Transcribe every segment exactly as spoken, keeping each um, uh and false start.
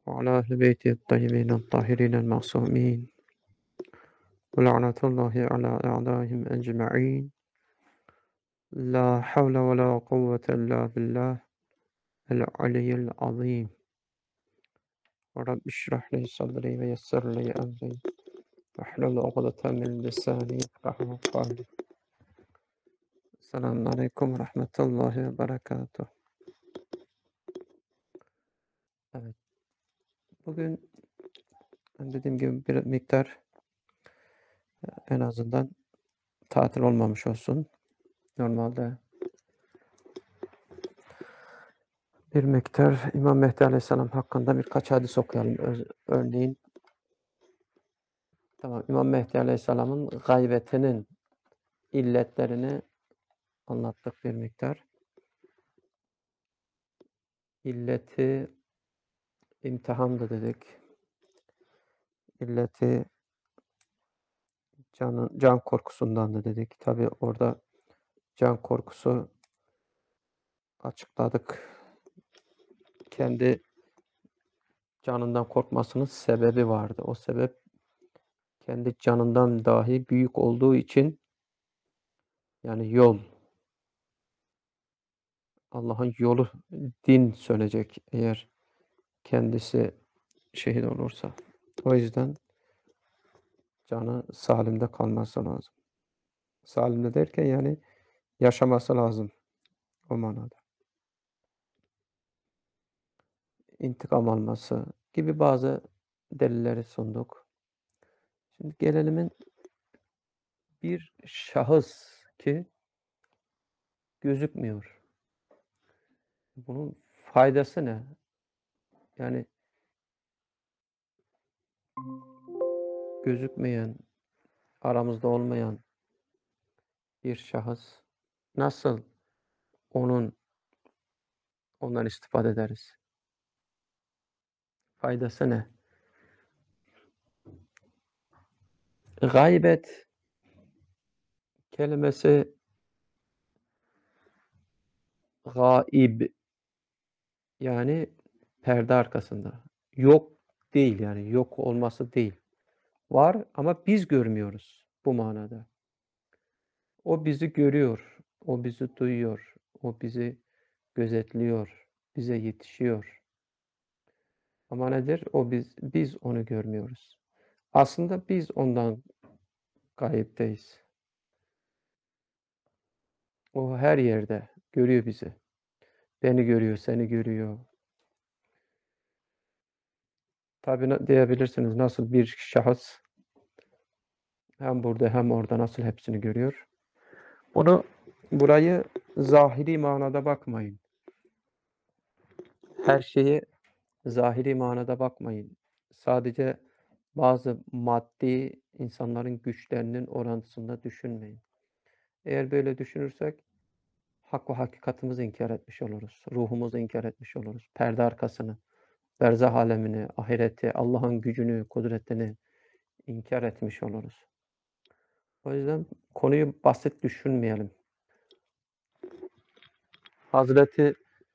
وعلى أهل بيته الطيبين الطاهرين المعصومين ولعنة الله على أعدائهم أجمعين لا حول ولا قوة إلا بالله العلي العظيم رب اشرح لي صدري ويسر لي أمري واحلل عقدة من لساني يفقهوا قولي. Selamun Aleyküm ve Rahmetullahi ve Berekatuhu. Evet, bugün dediğim gibi bir miktar en azından tatil olmamış olsun. Normalde bir miktar İmam Mehdi Aleyhisselam hakkında birkaç hadis okuyalım. Öz- örneğin tamam, İmam Mehdi Aleyhisselam'ın gaybetinin illetlerini anlattık bir miktar. İlleti imtihandı dedik. İlleti canın, can korkusundan da dedik. Tabi orada can korkusu açıkladık. Kendi canından korkmasının sebebi vardı. O sebep kendi canından dahi büyük olduğu için, yani yol, Allah'ın yolu, din sönecek eğer kendisi şehit olursa. O yüzden canı salimde kalması lazım. Salimde derken yani yaşaması lazım o manada. İntikam alması gibi bazı delilleri sunduk. Şimdi gelelimin bir şahıs ki gözükmüyor. Bunun faydası ne? Yani gözükmeyen, aramızda olmayan bir şahıs nasıl onun ondan istifade ederiz? Faydası ne? Gaybet kelimesi gaib, yani perde arkasında. Yok değil, yani yok olması değil. Var ama biz görmüyoruz bu manada. O bizi görüyor, o bizi duyuyor, o bizi gözetliyor, bize yetişiyor. Ama nedir? O biz biz onu görmüyoruz. Aslında biz ondan gayipteyiz. O her yerde görüyor bizi. Beni görüyor, seni görüyor. Tabii na- diyebilirsiniz, nasıl bir şahıs hem burada hem orada nasıl hepsini görüyor? Bunu burayı zahiri manada bakmayın. Her şeyi zahiri manada bakmayın. Sadece bazı maddi insanların güçlerinin orantısında düşünmeyin. Eğer böyle düşünürsek hak ve hakikatimizi inkar etmiş oluruz. Ruhumuzu inkar etmiş oluruz. Perde arkasını, berzah alemini, ahireti, Allah'ın gücünü, kudretini inkar etmiş oluruz. O yüzden konuyu basit düşünmeyelim. Hazreti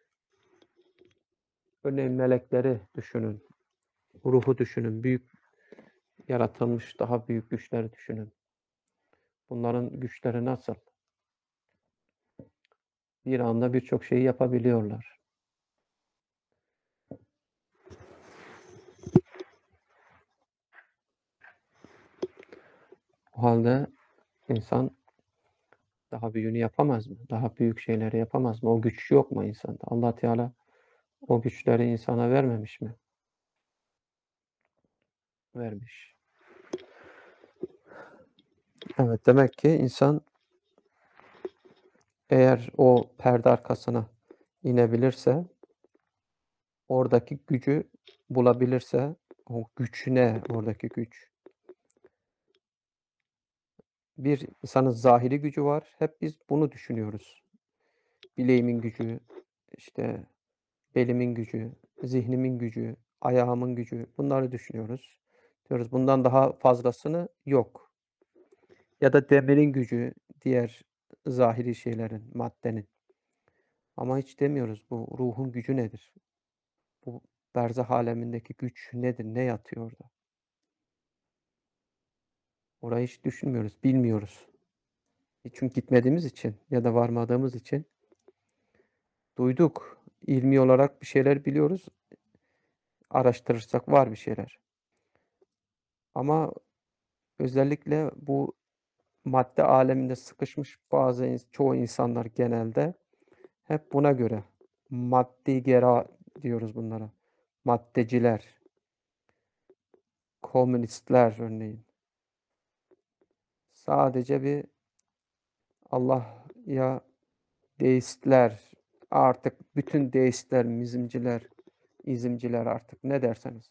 örneğin melekleri düşünün, ruhu düşünün, büyük yaratılmış daha büyük güçleri düşünün. Bunların güçleri nasıl? Bir anda birçok şeyi yapabiliyorlar. O halde insan daha büyüğünü yapamaz mı? Daha büyük şeyleri yapamaz mı? O güç yok mu insanda? Allah Teala o güçleri insana vermemiş mi? Vermiş. Evet, demek ki insan eğer o perde arkasına inebilirse, oradaki gücü bulabilirse, o güç ne? Oradaki güç. Bir insanın zahiri gücü var. Hep biz bunu düşünüyoruz. Bileğimin gücü, işte belimin gücü, zihnimin gücü, ayağımın gücü, bunları düşünüyoruz. Diyoruz bundan daha fazlasını yok. Ya da demirin gücü, diğer zahiri şeylerin, maddenin. Ama hiç demiyoruz bu ruhun gücü nedir? Bu berzah alemindeki güç nedir? Ne yatıyor orada? Orayı hiç düşünmüyoruz, bilmiyoruz. E, çünkü gitmediğimiz için ya da varmadığımız için duyduk. İlmi olarak bir şeyler biliyoruz. Araştırırsak var bir şeyler. Ama özellikle bu madde aleminde sıkışmış bazı ins çoğu insanlar genelde hep buna göre maddi gera diyoruz bunlara. Maddeciler, komünistler örneğin. Sadece bir Allah ya deistler, artık bütün deistler, mizimciler, izimciler artık ne derseniz.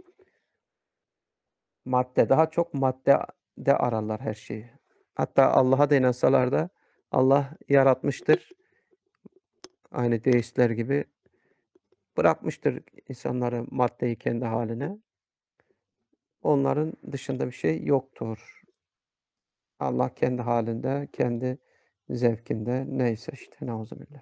Madde, daha çok maddede ararlar her şeyi. Hatta Allah'a da inansalar da Allah yaratmıştır. Aynı deistler gibi bırakmıştır insanları maddeyi kendi haline. Onların dışında bir şey yoktur. Allah kendi halinde, kendi zevkinde neyse işte nauzubillah.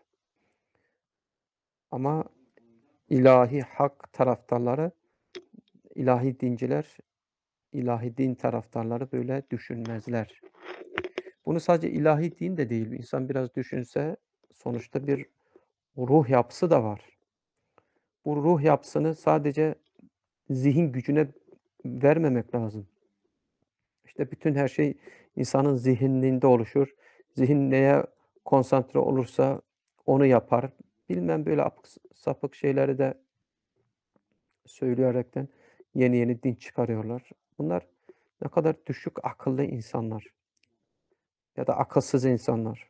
Ama ilahi hak taraftarları, ilahi dinciler, ilahi din taraftarları böyle düşünmezler. Bunu sadece ilahi din de değil, insan biraz düşünse sonuçta bir ruh yapısı da var. Bu ruh yapısını sadece zihin gücüne vermemek lazım. İşte bütün her şey insanın zihninde oluşur. Zihin neye konsantre olursa onu yapar. Bilmem böyle apık sapık şeyleri de söyleyerekten yeni yeni din çıkarıyorlar. Bunlar ne kadar düşük akıllı insanlar ya da akılsız insanlar.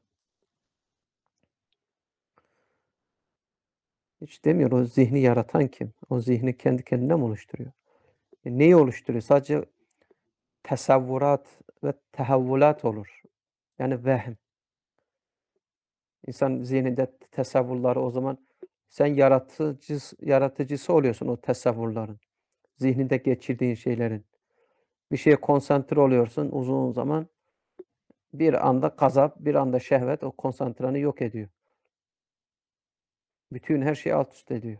Hiç demiyor o zihni yaratan kim? O zihni kendi kendine mi oluşturuyor? E, neyi oluşturuyor? Sadece tesevvurat ve tehavvulat olur. Yani vehm. İnsan zihninde tesevvurları o zaman sen yaratıcıs yaratıcısı oluyorsun o tesevvurların. Zihninde geçirdiğin şeylerin. Bir şeye konsantre oluyorsun uzun zaman. Bir anda gazap, bir anda şehvet o konsantranı yok ediyor. Bütün her şeyi alt üst ediyor.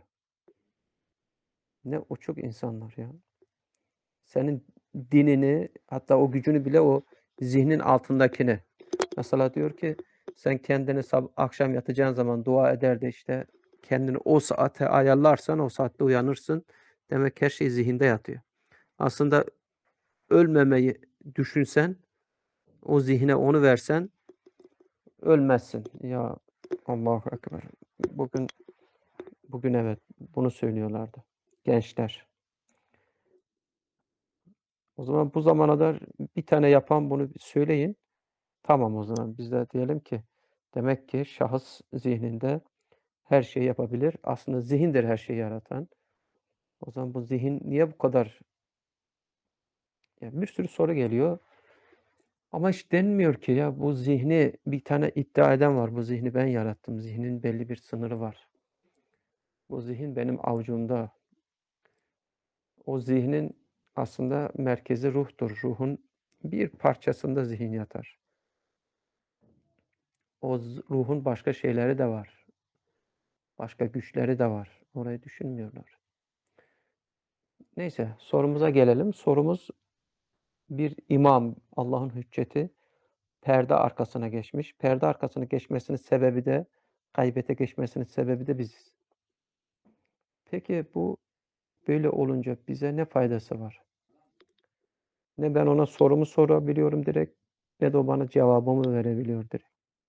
Ne uçuk insanlar ya. Senin dinini hatta o gücünü bile o zihnin altındakini. Mesela diyor ki sen kendini sab akşam yatacağın zaman dua eder de işte kendini o saate ayarlarsan o saatte uyanırsın. Demek her şey zihinde yatıyor. Aslında ölmemeyi düşünsen, o zihne onu versen ölmezsin. Ya Allahu ekber. Bugün bugün evet bunu söylüyorlardı gençler. O zaman bu zamana kadar bir tane yapan bunu söyleyin. Tamam o zaman biz de diyelim ki demek ki şahıs zihninde her şeyi yapabilir. Aslında zihindir her şeyi yaratan. O zaman bu zihin niye bu kadar ya bir sürü soru geliyor ama hiç denmiyor ki ya bu zihni bir tane iddia eden var. Bu zihni ben yarattım. Zihnin belli bir sınırı var. Bu zihin benim avucumda. O zihnin aslında merkezi ruhtur. Ruhun bir parçasında zihin yatar. O z ruhun başka şeyleri de var. Başka güçleri de var. Orayı düşünmüyorlar. Neyse sorumuza gelelim. Sorumuz bir imam, Allah'ın hücceti perde arkasına geçmiş. Perde arkasına geçmesinin sebebi de gaybete geçmesinin sebebi de biziz. Peki bu böyle olunca bize ne faydası var? Ne ben ona sorumu sorabiliyorum direkt ne de o bana cevabımı verebiliyor direkt.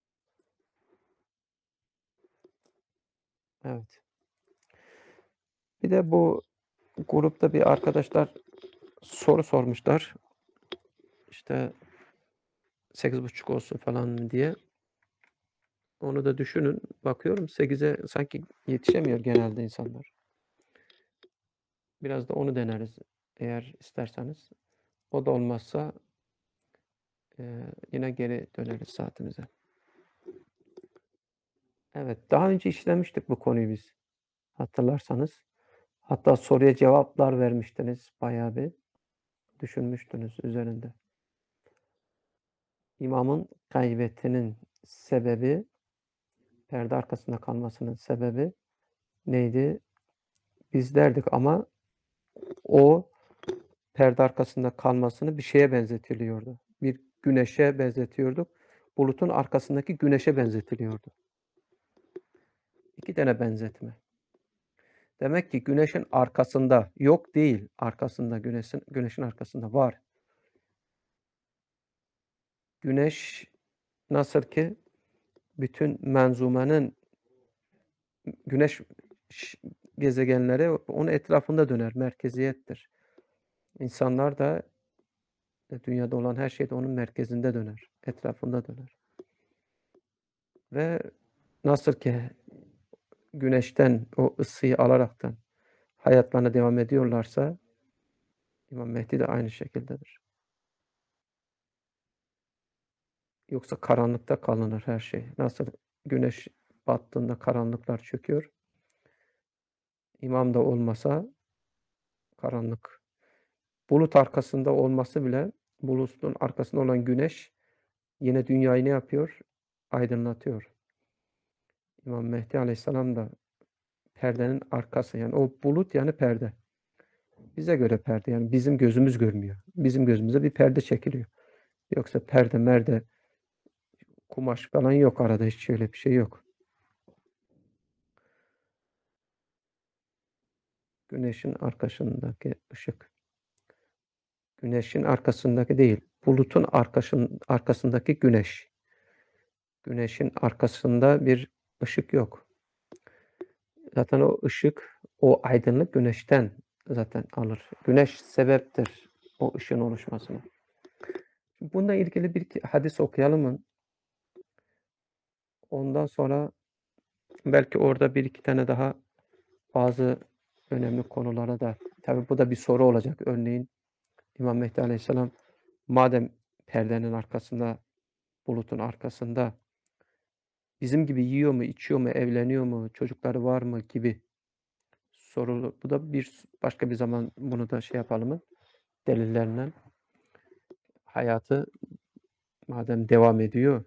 Evet. Bir de bu grupta bir arkadaşlar soru sormuşlar. İşte sekiz buçuk olsun falan diye. Onu da düşünün. Bakıyorum sekize sanki yetişemiyor genelde insanlar. Biraz da onu deneriz eğer isterseniz. O da olmazsa eee, yine geri döneriz saatimize. Evet, daha önce işlemiştik bu konuyu biz hatırlarsanız. Hatta soruya cevaplar vermiştiniz bayağı bir. Düşünmüştünüz üzerinde. İmamın gaybetinin sebebi, perde arkasında kalmasının sebebi neydi? biz derdik ama o perde arkasında kalmasını bir şeye benzetiliyordu. Bir güneşe benzetiyorduk. Bulutun arkasındaki güneşe benzetiliyordu. iki tane benzetme. Demek ki güneşin arkasında, yok değil, arkasında, güneşin güneşin arkasında var. Güneş nasıl ki bütün menzumenin güneş ş gezegenleri onun etrafında döner, merkeziyettir. İnsanlar da e, dünyada olan her şey de onun merkezinde döner, etrafında döner. Ve nasıl ki güneşten o ısıyı alaraktan hayatlarına devam ediyorlarsa İmam Mehdi de aynı şekildedir. Yoksa karanlıkta kalınır her şey. Nasıl güneş battığında karanlıklar çöküyor. İmam da olmasa karanlık. Bulut arkasında olması bile bulutun arkasında olan güneş yine dünyayı ne yapıyor? Aydınlatıyor. İmam Mehdi Aleyhisselam da perdenin arkası yani o bulut yani perde. Bize göre perde yani bizim gözümüz görmüyor. Bizim gözümüze bir perde çekiliyor. Yoksa perde merde kumaş falan yok arada hiç öyle bir şey yok. Güneşin arkasındaki ışık. Güneşin arkasındaki değil, bulutun arkasın, arkasındaki güneş. Güneşin arkasında bir ışık yok. Zaten o ışık, o aydınlık güneşten zaten alır. Güneş sebeptir o ışığın oluşmasına. Bununla ilgili bir hadis okuyalım mı? Ondan sonra belki orada bir iki tane daha bazı önemli konulara da, tabi bu da bir soru olacak. Örneğin İmam Mehdi Aleyhisselam madem perdenin arkasında, bulutun arkasında bizim gibi yiyor mu, içiyor mu, evleniyor mu, çocukları var mı gibi sorulu. Bu da bir başka bir zaman bunu da şey yapalım mı? Delillerinden hayatı madem devam ediyor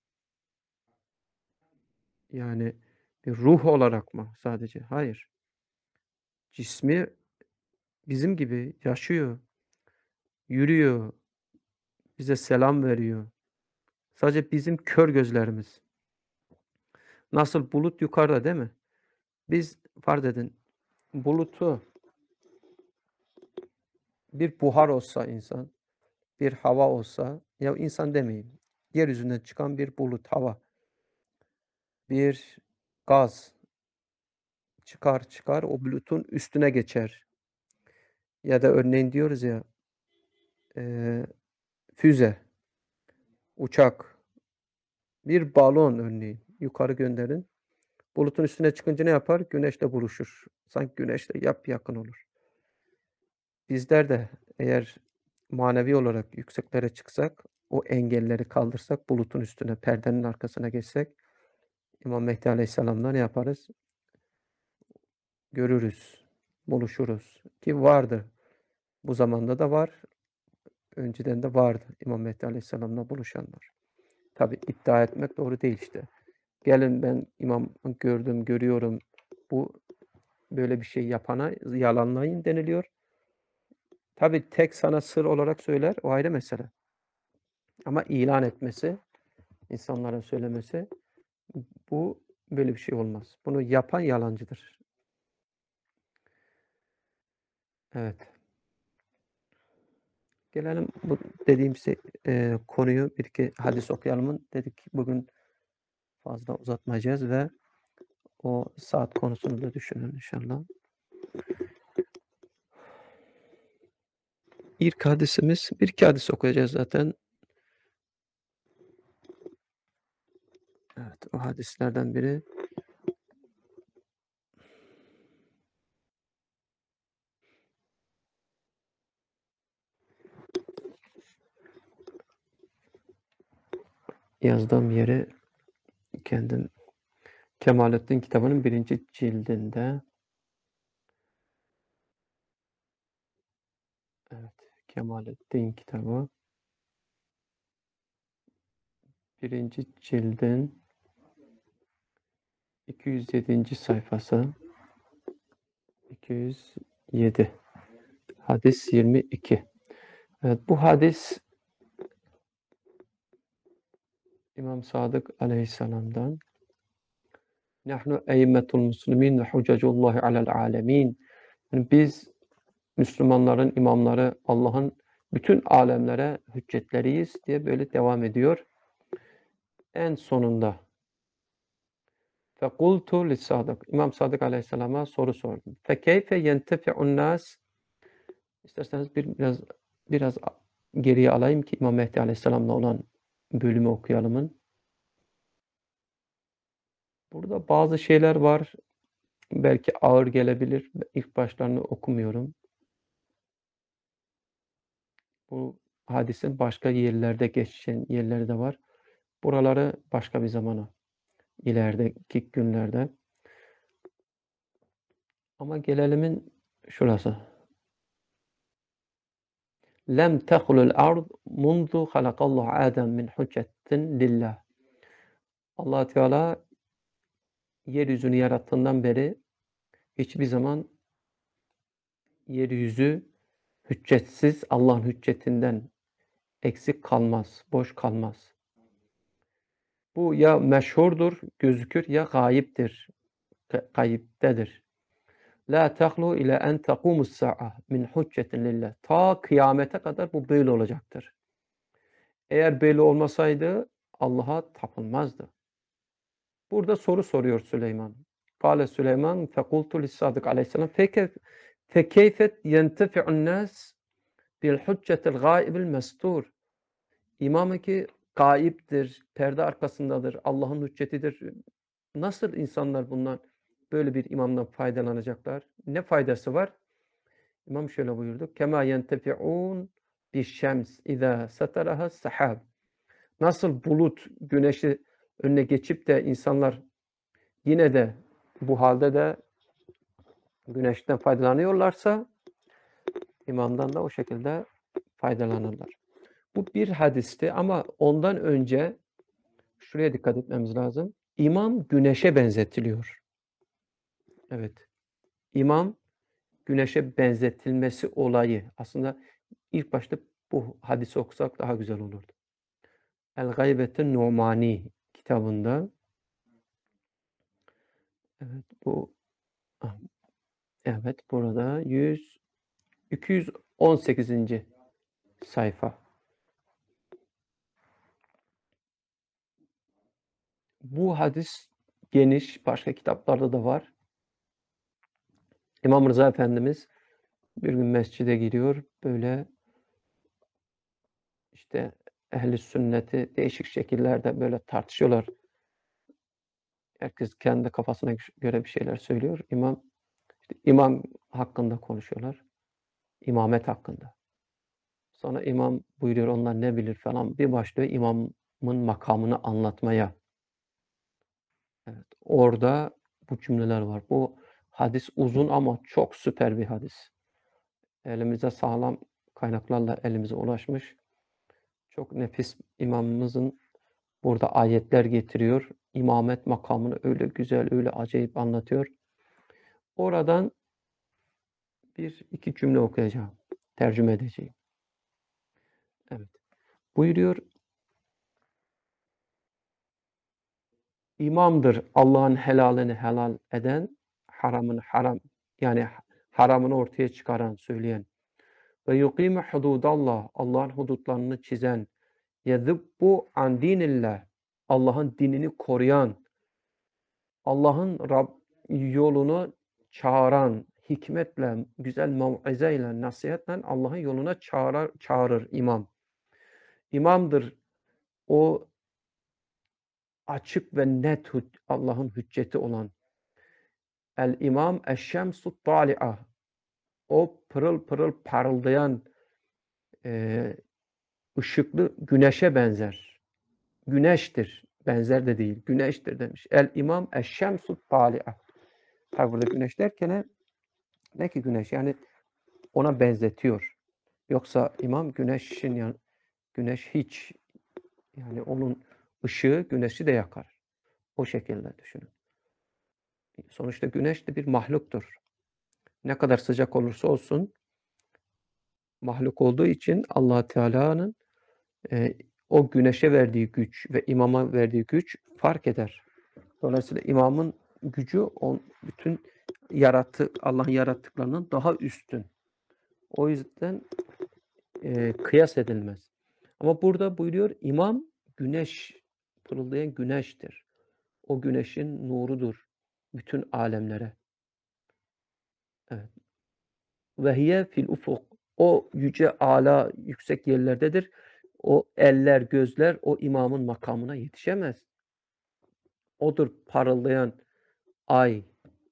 yani bir ruh olarak mı sadece? Hayır. Cismi bizim gibi yaşıyor, yürüyor, bize selam veriyor. Sadece bizim kör gözlerimiz. Nasıl bulut yukarıda değil mi? Biz farz edin bulutu bir buhar olsa insan, bir hava olsa, ya insan demeyeyim, yeryüzünden çıkan bir bulut, hava, bir gaz çıkar çıkar o bulutun üstüne geçer. Ya da örneğin diyoruz ya, eee, füze, uçak, bir balon örneğin yukarı gönderin. Bulutun üstüne çıkınca ne yapar? Güneşle buluşur. Sanki güneşle yapyakın olur. Bizler de eğer manevi olarak yükseklere çıksak, o engelleri kaldırsak, bulutun üstüne, perdenin arkasına geçsek, İmam Mehdi Aleyhisselam'la ne yaparız? Görürüz, buluşuruz ki vardı. Bu zamanda da var, önceden de vardı İmam Mehdi Aleyhisselam'la buluşanlar. Tabi iddia etmek doğru değil işte. Gelin ben imam gördüm, görüyorum. Bu böyle bir şey yapana yalanlayın deniliyor. Tabi tek sana sır olarak söyler, o ayrı mesele. Ama ilan etmesi, insanlara söylemesi, bu böyle bir şey olmaz. Bunu yapan yalancıdır. Evet. Gelelim bu dediğim şey, eee, konuyu bir iki hadis okuyalım dedik. Bugün fazla uzatmayacağız ve o saat konusunu da düşünün inşallah. İlk hadisimiz, bir iki hadis okuyacağız zaten. Evet, o hadislerden biri yazdığım yeri kendim Kemalettin kitabının birinci cildinde. Evet, Kemalettin kitabı. Birinci cildin iki yüz yedinci sayfası. iki yüz yedi. Hadis yirmi iki. Evet, bu hadis İmam Sadık Aleyhisselam'dan. Nahnu eymmetul muslimin ve hucecullahi alel alemin. Yani biz Müslümanların imamları, Allah'ın bütün alemlere hüccetleriyiz diye böyle devam ediyor. En sonunda fekultu lissadık. İmam Sadık Aleyhisselam'a soru sordum. Fekeyfe yentefi'un nas. İsterseniz bir, biraz biraz geriye alayım ki İmam Mehdi Aleyhisselam'la olan bölümü okuyalımın. Burada bazı şeyler var. Belki ağır gelebilir. İlk başlarını okumuyorum. Bu hadisin başka yerlerde geçen yerleri de var. Buraları başka bir zamana, ilerideki günlerde. Ama gelelimin şurası. Lem tehulul ard mundu halakallahu Adem min hüccetin lillah. Allah Teala yeryüzünü yarattığından beri hiçbir zaman yeryüzü hüccetsiz, Allah'ın hüccetinden eksik kalmaz, boş kalmaz. Bu ya meşhurdur, gözükür ya gayiptir, kayıptedir. La tahlu ile en takumus sa'a min hüccetin lillah. Ta kıyamete kadar bu böyle olacaktır. Eğer böyle olmasaydı Allah'a tapılmazdı. Burada soru soruyor Süleyman. Kâle Süleyman fekultu lissadık aleyhisselam fekeyfet yentefi'un nas bil hüccetil gâibil mestur. İmamı ki gayiptir, perde arkasındadır, Allah'ın hüccetidir. Nasıl insanlar bundan, böyle bir imamdan faydalanacaklar? Ne faydası var? İmam şöyle buyurdu. Kema yentefi'un bi'şems izâ sataraha sahab. Nasıl bulut güneşi önüne geçip de insanlar yine de bu halde de güneşten faydalanıyorlarsa imamdan da o şekilde faydalanırlar. Bu bir hadisti ama ondan önce şuraya dikkat etmemiz lazım. İmam güneşe benzetiliyor. Evet. İmam güneşe benzetilmesi olayı. Aslında ilk başta bu hadisi okusak daha güzel olurdu. El-Gaybet-i Numani kitabında. Evet, bu evet burada yüz iki yüz on sekizinci sayfa. Bu hadis geniş, başka kitaplarda da var. İmam Rıza Efendimiz bir gün mescide giriyor, böyle işte ehl-i sünneti değişik şekillerde böyle tartışıyorlar. Herkes kendi kafasına göre bir şeyler söylüyor. İmam, işte imam hakkında konuşuyorlar. İmamet hakkında. Sonra imam buyuruyor onlar ne bilir falan. Bir başlıyor imamın makamını anlatmaya. Evet, orada bu cümleler var. Bu hadis uzun ama çok süper bir hadis. Elimize sağlam kaynaklarla elimize ulaşmış. Çok nefis imamımızın burada ayetler getiriyor. İmamet makamını öyle güzel, öyle acayip anlatıyor. Oradan bir iki cümle okuyacağım. Tercüme edeceğim. Evet. Buyuruyor. İmamdır Allah'ın helalini helal eden, haramını haram, yani haramını ortaya çıkaran, söyleyen. Ve yukîme hudûdallah, Allah'ın hudutlarını çizen. Yezubbu an dinillah, Allah'ın dinini koruyan, Allah'ın Rab yolunu çağıran, hikmetle, güzel mev'izeyle, nasihatle Allah'ın yoluna çağırar, çağırır imam. İmamdır o açık ve net Allah'ın hücceti olan. El-imam eş-şemsu tâli'a. O pırıl pırıl parıldayan e, ışıklı güneşe benzer. Güneştir. Benzer de değil. Güneştir demiş. El-imam eş-şemsu tâli'a. Tabi burada güneş derken ne ki güneş? Yani ona benzetiyor. Yoksa imam güneşin yani güneş hiç yani onun ışığı güneşi de yakar. O şekilde düşünün. Sonuçta güneş de bir mahluktur. Ne kadar sıcak olursa olsun mahluk olduğu için Allah Teala'nın eee, o güneşe verdiği güç ve imama verdiği güç fark eder. Dolayısıyla imamın gücü on bütün yarattığı Allah'ın yarattıklarından daha üstün. O yüzden eee, kıyas edilmez. Ama burada buyuruyor imam güneş, pırıldayan güneştir. O güneşin nurudur bütün alemlere. Evet. Ve hiye fil ufuk. O yüce âlâ yüksek yerlerdedir. O eller, gözler o imamın makamına yetişemez. Odur parıldayan ay.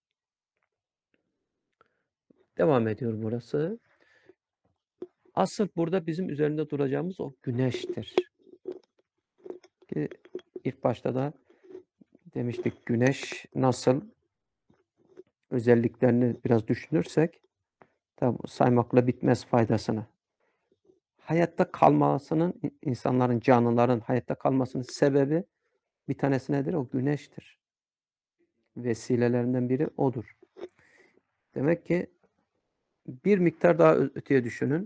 Devam ediyor burası. Asıl burada bizim üzerinde duracağımız o güneştir. Ki ilk başta da demiştik güneş nasıl özelliklerini biraz düşünürsek tabi saymakla bitmez faydasını. Hayatta kalmasının insanların, canlıların hayatta kalmasının sebebi bir tanesi nedir? O güneştir. Vesilelerinden biri odur. Demek ki bir miktar daha öteye düşünün.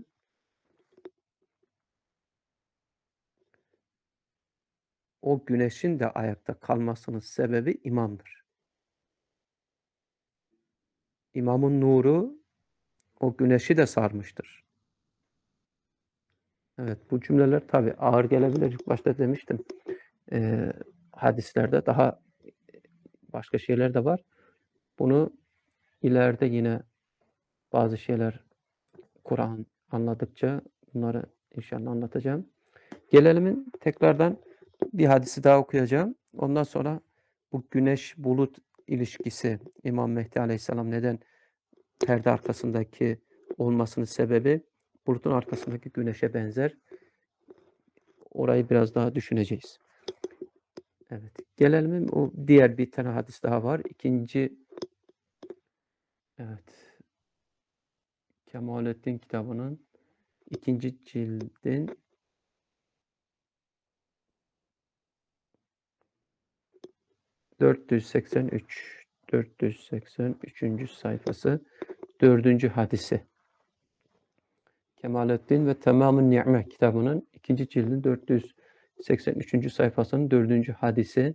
O güneşin de ayakta kalmasının sebebi imamdır. İmamın nuru o güneşi de sarmıştır. Evet, bu cümleler tabii ağır gelebilir. İlk başta demiştim. Eee, hadislerde daha başka şeyler de var. Bunu ileride yine bazı şeyler Kur'an anladıkça bunları inşallah anlatacağım. Gelelim tekrardan bir hadisi daha okuyacağım. Ondan sonra bu güneş bulut ilişkisi İmam Mehdi Aleyhisselam neden perde arkasındaki olmasının sebebi bulutun arkasındaki güneşe benzer. Orayı biraz daha düşüneceğiz. Evet. Gelelim o diğer bir tane hadis daha var. İkinci evet. Kemalettin kitabının ikinci cildin dört yüz seksen üç dört yüz seksen üçüncü sayfası dördüncü hadisi. Kemalettin ve Tamam-ı Ni'me kitabının ikinci cildin dört yüz seksen üçüncü sayfasının dördüncü hadisi.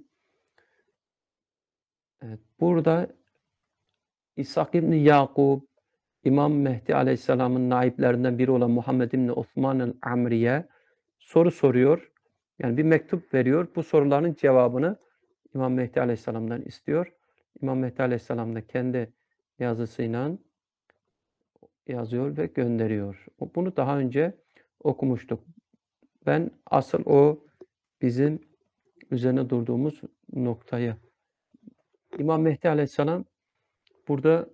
Evet, burada İshak İbni Yakub, İmam Mehdi Aleyhisselam'ın naiplerinden biri olan Muhammed İbni Osman el-Amri'ye soru soruyor. Yani bir mektup veriyor. Bu soruların cevabını İmam Mehdi Aleyhisselam'dan istiyor. İmam Mehdi Aleyhisselam da kendi yazısıyla yazıyor ve gönderiyor. Bunu daha önce okumuştuk. Ben asıl o bizim üzerine durduğumuz noktayı İmam Mehdi Aleyhisselam burada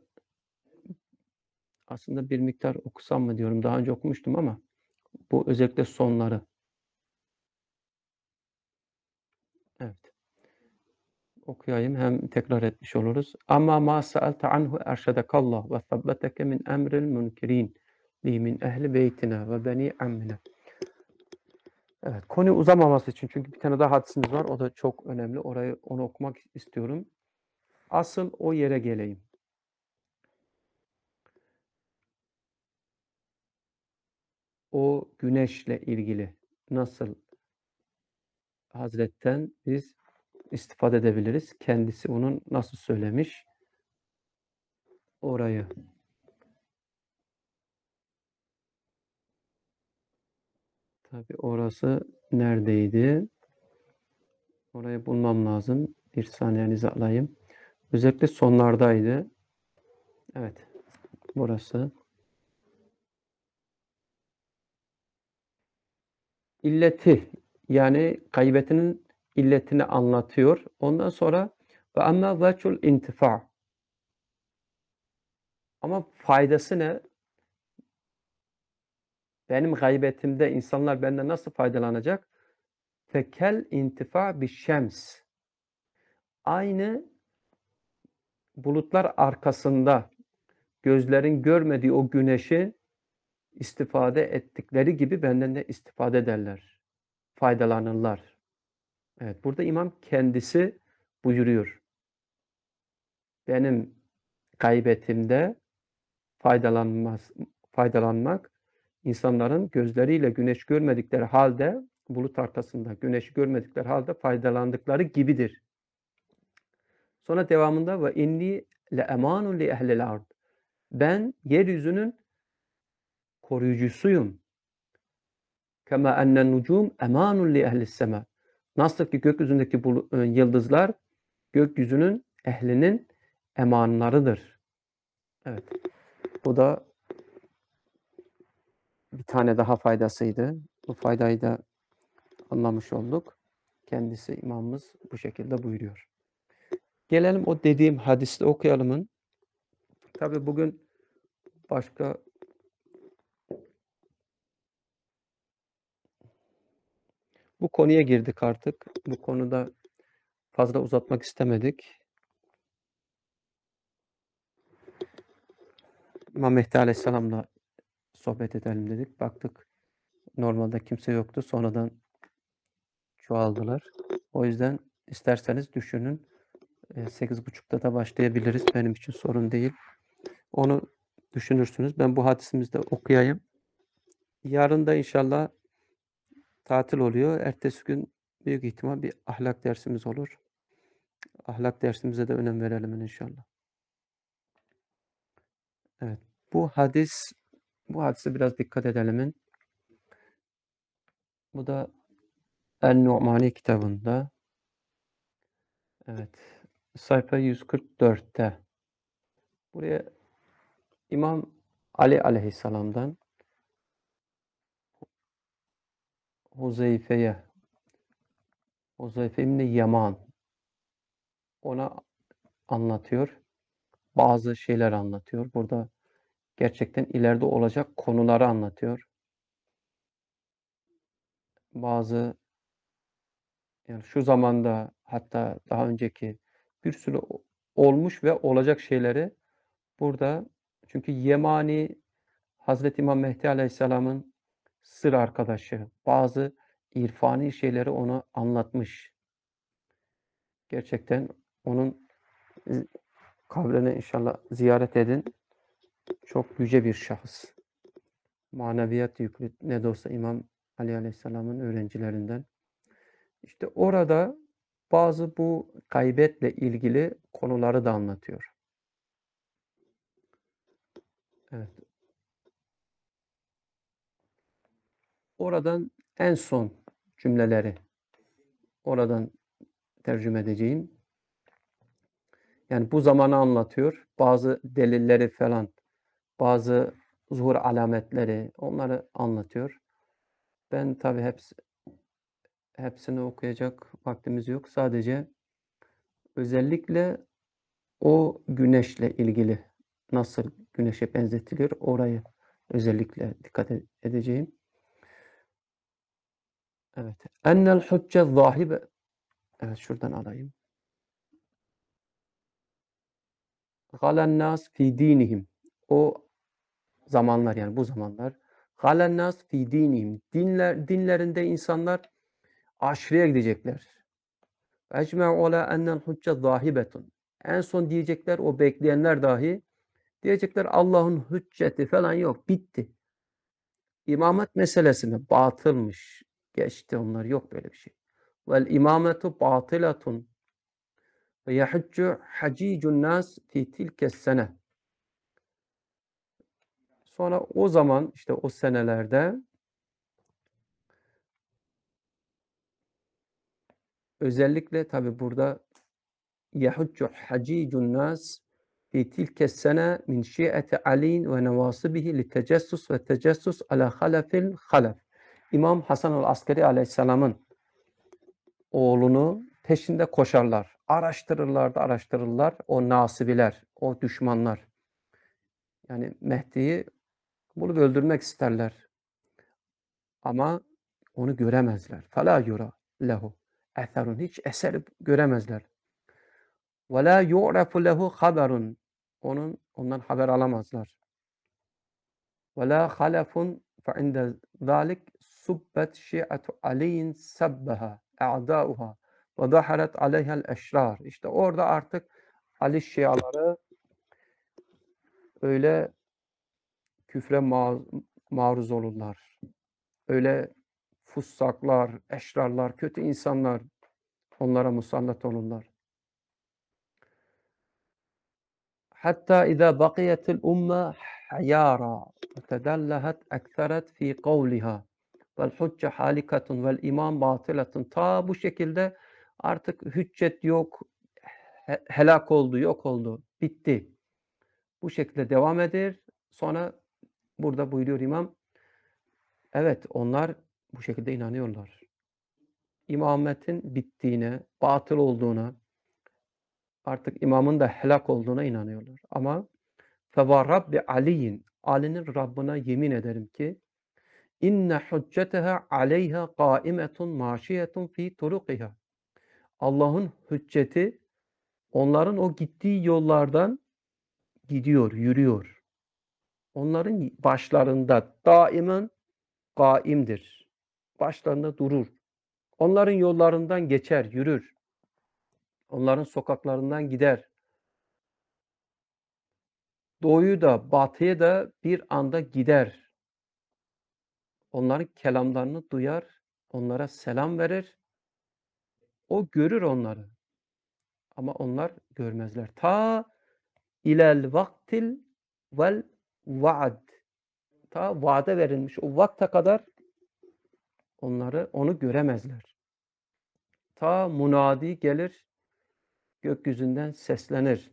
aslında bir miktar okusam mı diyorum. Daha önce okumuştum ama bu özellikle sonları. Evet. Okuyayım hem tekrar etmiş oluruz. Ama ma sa'alte anhu erşedekallah ve sabbeteke min emril münkirin li min ehli beytina ve beni ammina. Evet, konu uzamaması için çünkü bir tane daha hadisimiz var. O da çok önemli. Orayı onu okumak istiyorum. Asıl o yere geleyim. O güneşle ilgili nasıl Hazret'ten biz istifade edebiliriz? Kendisi onun nasıl söylemiş? Orayı. Tabii orası neredeydi? Orayı bulmam lazım. Bir saniyenizi alayım. Özellikle sonlardaydı. Evet. Burası. İlleti yani gaybetinin illetini anlatıyor. Ondan sonra ve amma vec'ul intifa. Ama faydası ne? Benim gaybetimde insanlar benden nasıl faydalanacak? Fekel intifa bi şems. Aynı bulutlar arkasında gözlerin görmediği o güneşi istifade ettikleri gibi benden de istifade ederler. Faydalanırlar. Evet, burada imam kendisi buyuruyor. Benim gaybetimde faydalanmaz, faydalanmak insanların gözleriyle güneş görmedikleri halde bulut arkasında güneşi görmedikleri halde faydalandıkları gibidir. Sonra devamında ve inni le emanun li ehlil ard. Ben yeryüzünün koruyucusuyum. Kema ennen nucum emanun li ehlis sema. Nasıl ki gökyüzündeki bu yıldızlar gökyüzünün ehlinin emanlarıdır. Evet. Bu da bir tane daha faydasıydı. Bu faydayı da anlamış olduk. Kendisi imamımız bu şekilde buyuruyor. Gelelim o dediğim hadiste okuyalımın. Tabi bugün başka bu konuya girdik artık. Bu konuda fazla uzatmak istemedik. İmam Mehdi Aleyhisselam'la sohbet edelim dedik. Baktık normalde kimse yoktu. Sonradan çoğaldılar. O yüzden isterseniz düşünün. sekiz buçukta da başlayabiliriz. Benim için sorun değil. Onu düşünürsünüz. Ben bu hadisimizde okuyayım. Yarın da inşallah tatil oluyor. Ertesi gün büyük ihtimal bir ahlak dersimiz olur. Ahlak dersimize de önem verelim inşallah. Evet. Bu hadis bu hadise biraz dikkat edelim. Bu da En-Nu'mani kitabında. Evet. Sayfa yüz kırk dörtte. Buraya İmam Ali Aleyhisselam'dan Huzeyfe'ye Huzeyfe İbni Yaman ona anlatıyor. Bazı şeyler anlatıyor. Burada gerçekten ileride olacak konuları anlatıyor. Bazı yani şu zamanda hatta daha önceki bir sürü olmuş ve olacak şeyleri burada çünkü Yemani Hazreti İmam Mehdi Aleyhisselam'ın sır arkadaşı. Bazı irfani şeyleri ona anlatmış. Gerçekten onun kabrini inşallah ziyaret edin. Çok yüce bir şahıs. Maneviyat yüklü ne de olsa İmam Ali Aleyhisselam'ın öğrencilerinden. İşte orada bazı bu gaybetle ilgili konuları da anlatıyor. Evet. Oradan en son cümleleri oradan tercüme edeceğim. Yani bu zamanı anlatıyor. Bazı delilleri falan, bazı zuhur alametleri onları anlatıyor. Ben tabii hepsi, hepsini okuyacak vaktimiz yok. Sadece özellikle o güneşle ilgili nasıl güneşe benzetiliyor orayı özellikle dikkat edeceğim. Evet. Ennel hücce zahibe. Evet şuradan alayım. Galen nas fi dinihim. O zamanlar yani bu zamanlar. Galen nas fi dinihim. Dinler, dinlerinde insanlar aşırıya gidecekler. Ecme'u ala ennel hücce zahibetun. En son diyecekler o bekleyenler dahi diyecekler Allah'ın hücceti falan yok. Bitti. İmamet meselesine batılmış. Geçti onlar. Yok böyle bir şey. Vel imametu batılatun. Ve yahüccü hacicun nas fi tilkes sene. Sonra o zaman işte o senelerde özellikle tabi burada yahüccü hacicun nas fi tilkes sene min şi'eti ali'n ve nevasibihi li tecessus ve tecessus ala halafil halaf. İmam Hasan el-Askeri aleyhisselamın oğlunu peşinde koşarlar. Araştırırlar da araştırırlar. O nasibiler, o düşmanlar. Yani Mehdi'yi bulup öldürmek isterler. Ama onu göremezler. فَلَا يُرَى lehu. Etherun hiç eser göremezler. وَلَا يُعْرَفُ lehu haberun. Onun ondan haber alamazlar. وَلَا خَلَفٌ فَعِنْدَ ذَلِكَ سُبَّتْ شِيعَةُ عَلِيٍّ سَبَّهَا اَعْدَاؤُهَا وَظَهَرَتْ عَلَيْهَا الْاَشْرَارِ. İşte orada artık Ali Şiaları öyle küfre ma maruz olurlar. Öyle fussaklar, eşrarlar, kötü insanlar onlara musallat olurlar. Hatta izâ bakiyetil umme hayâra ve tedellahet ektheret fî kavliha vel hucce halikatun vel iman batılatun. Ta bu şekilde artık hüccet yok, he helak oldu, yok oldu, bitti. Bu şekilde devam eder. Sonra burada buyuruyor imam, evet onlar bu şekilde inanıyorlar. İmametin bittiğine, batıl olduğuna, artık imamın da helak olduğuna inanıyorlar. Ama فَوَرَبِّ عَلِيٍّ Ali'nin Rabbına yemin ederim ki inne hücceteha aleyha kâimetun maşiyetun fi turukiha. Allah'ın hücceti onların o gittiği yollardan gidiyor, yürüyor. Onların başlarında daimen kaimdir. Başlarında durur. Onların yollarından geçer, yürür. Onların sokaklarından gider. Doğuyu da batıya da bir anda gider. Onların kelamlarını duyar, onlara selam verir. O görür onları. Ama onlar görmezler. Ta ilel vaktil vel vaad. Ta vaade verilmiş o vakte kadar onları onu göremezler. Ta munadi gelir, gökyüzünden seslenir.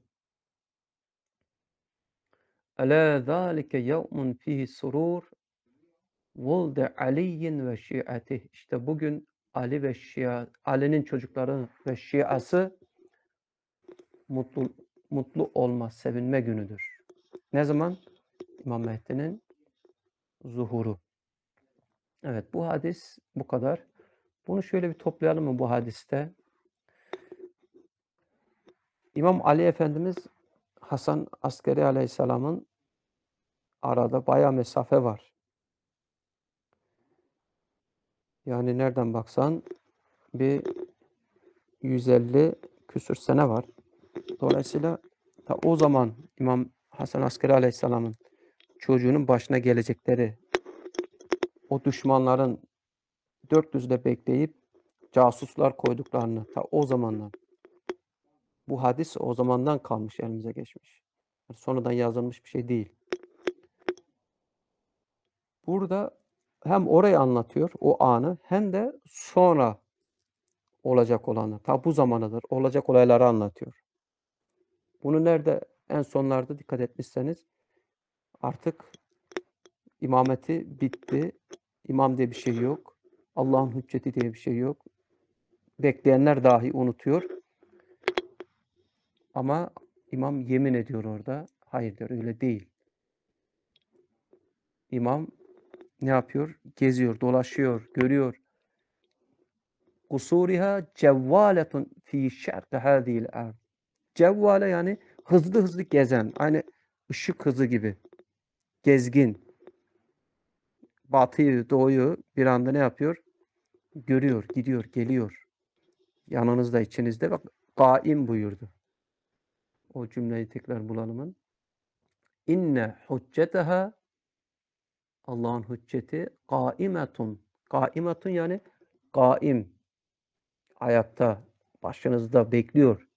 Ela zâlike yevmun fihi surur vulde aliyyin ve şiatih. İşte bugün Ali ve Şia, Ali'nin çocukları ve Şiası mutlu mutlu olma, sevinme günüdür. Ne zaman? İmam Mehdi'nin zuhuru. Evet, bu hadis bu kadar. Bunu şöyle bir toplayalım mı bu hadiste? İmam Ali Efendimiz Hasan Askeri Aleyhisselam'ın arada bayağı mesafe var. Yani nereden baksan bir yüz elli küsür sene var. Dolayısıyla ta o zaman İmam Hasan Askeri Aleyhisselam'ın çocuğunun başına gelecekleri, o düşmanların dört düzle bekleyip casuslar koyduklarını ta o zamandan, bu hadis o zamandan kalmış, elimize geçmiş. Sonradan yazılmış bir şey değil. Burada hem orayı anlatıyor, o anı, hem de sonra olacak olanı, ta bu zamanıdır, olacak olayları anlatıyor. Bunu nerede, en sonlarda dikkat etmişseniz, artık imameti bitti, imam diye bir şey yok, Allah'ın hücceti diye bir şey yok. Bekleyenler dahi unutuyor. Ama imam yemin ediyor orada, hayır diyor, öyle değil. İmam ne yapıyor? Geziyor, dolaşıyor, görüyor. Kusuriha cevvaletun fi şerqi hadil ard. Cevvale yani hızlı hızlı gezen, aynı ışık hızı gibi. Gezgin. Batıyı, doğuyu bir anda ne yapıyor? Görüyor, gidiyor, geliyor. Yanınızda, içinizde. Bak, kaim buyurdu. O cümleyi tekrar bulalım. İnne hücceteha Allah'ın hücceti kaimetun. Kaimetun yani kaim. Ayakta, başınızda bekliyor.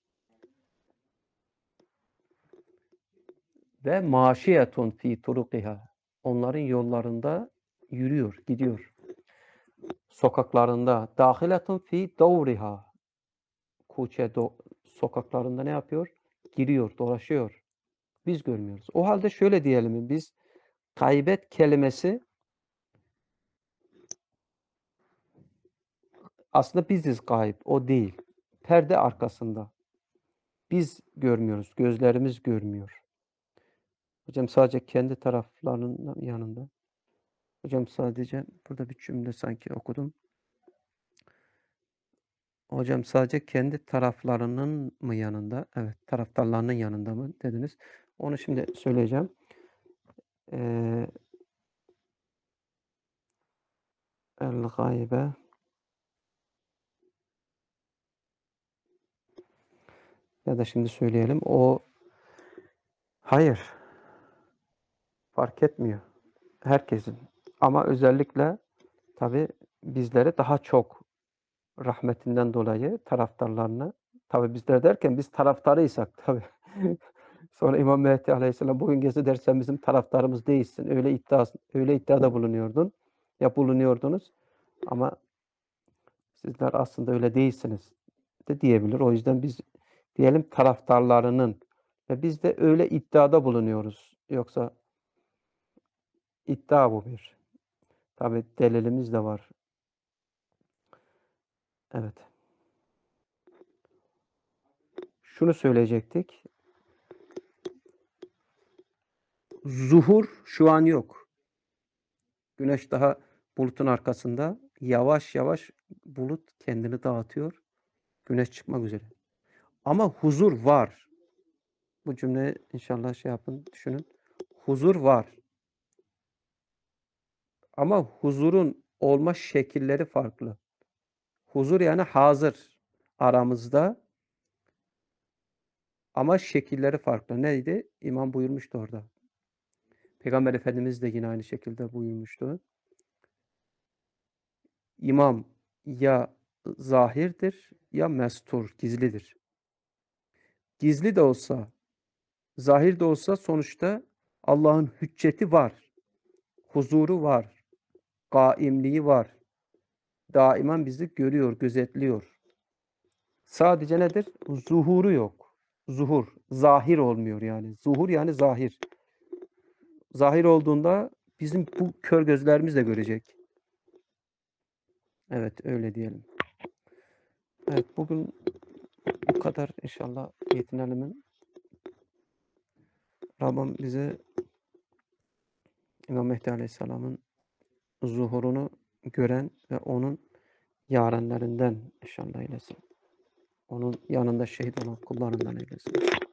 Ve maşiyetun fi turukiha. Onların yollarında yürüyor, gidiyor. Sokaklarında dahiletun fi davriha. Kuçe do sokaklarında ne yapıyor? Giriyor, dolaşıyor. Biz görmüyoruz. O halde şöyle diyelim, biz gaybet kelimesi aslında biziz gayb, o değil. Perde arkasında. Biz görmüyoruz, gözlerimiz görmüyor. Hocam sadece kendi taraflarının yanında. Hocam sadece burada bir cümle sanki okudum. Hocam sadece kendi taraflarının mı yanında? Evet, taraftarlarının yanında mı dediniz? Onu şimdi söyleyeceğim. Ee, El-gaybe ya da şimdi söyleyelim. O hayır. Fark etmiyor. Herkesin. Ama özellikle tabii bizlere daha çok rahmetinden dolayı taraftarlarını, tabii bizler derken biz taraftarıysak tabii. Sonra İmam Mehdi Aleyhisselam bugün gelse der sen bizim taraftarımız değilsin. Öyle iddia öyle iddiada bulunuyordun. Ya bulunuyordunuz ama sizler aslında öyle değilsiniz de diyebilir. O yüzden biz diyelim taraftarlarının ve biz de öyle iddiada bulunuyoruz. Yoksa iddia bu bir. Tabii delilimiz de var. Evet. Şunu söyleyecektik. Zuhur şu an yok. Güneş daha bulutun arkasında. Yavaş yavaş bulut kendini dağıtıyor. Güneş çıkmak üzere. Ama huzur var. Bu cümleyi inşallah şey yapın, düşünün. Huzur var. Ama huzurun olma şekilleri farklı. Huzur yani hazır aramızda ama şekilleri farklı. Neydi? İmam buyurmuştu orada. Peygamber Efendimiz de yine aynı şekilde buyurmuştu. İmam ya zahirdir ya mestur, gizlidir. Gizli de olsa, zahir de olsa sonuçta Allah'ın hücceti var. Huzuru var. Kaimliği var. Daiman bizi görüyor, gözetliyor. Sadece nedir? Zuhuru yok. Zuhur. Zahir olmuyor yani. Zuhur yani zahir. Zahir olduğunda bizim bu kör gözlerimiz de görecek. Evet öyle diyelim. Evet bugün bu kadar inşallah yetinelim. Rabbim bize İmam Mehdi Aleyhisselam'ın zuhurunu gören ve onun yarenlerinden inşallah eylesin. Onun yanında şehit olan kullarından eylesin.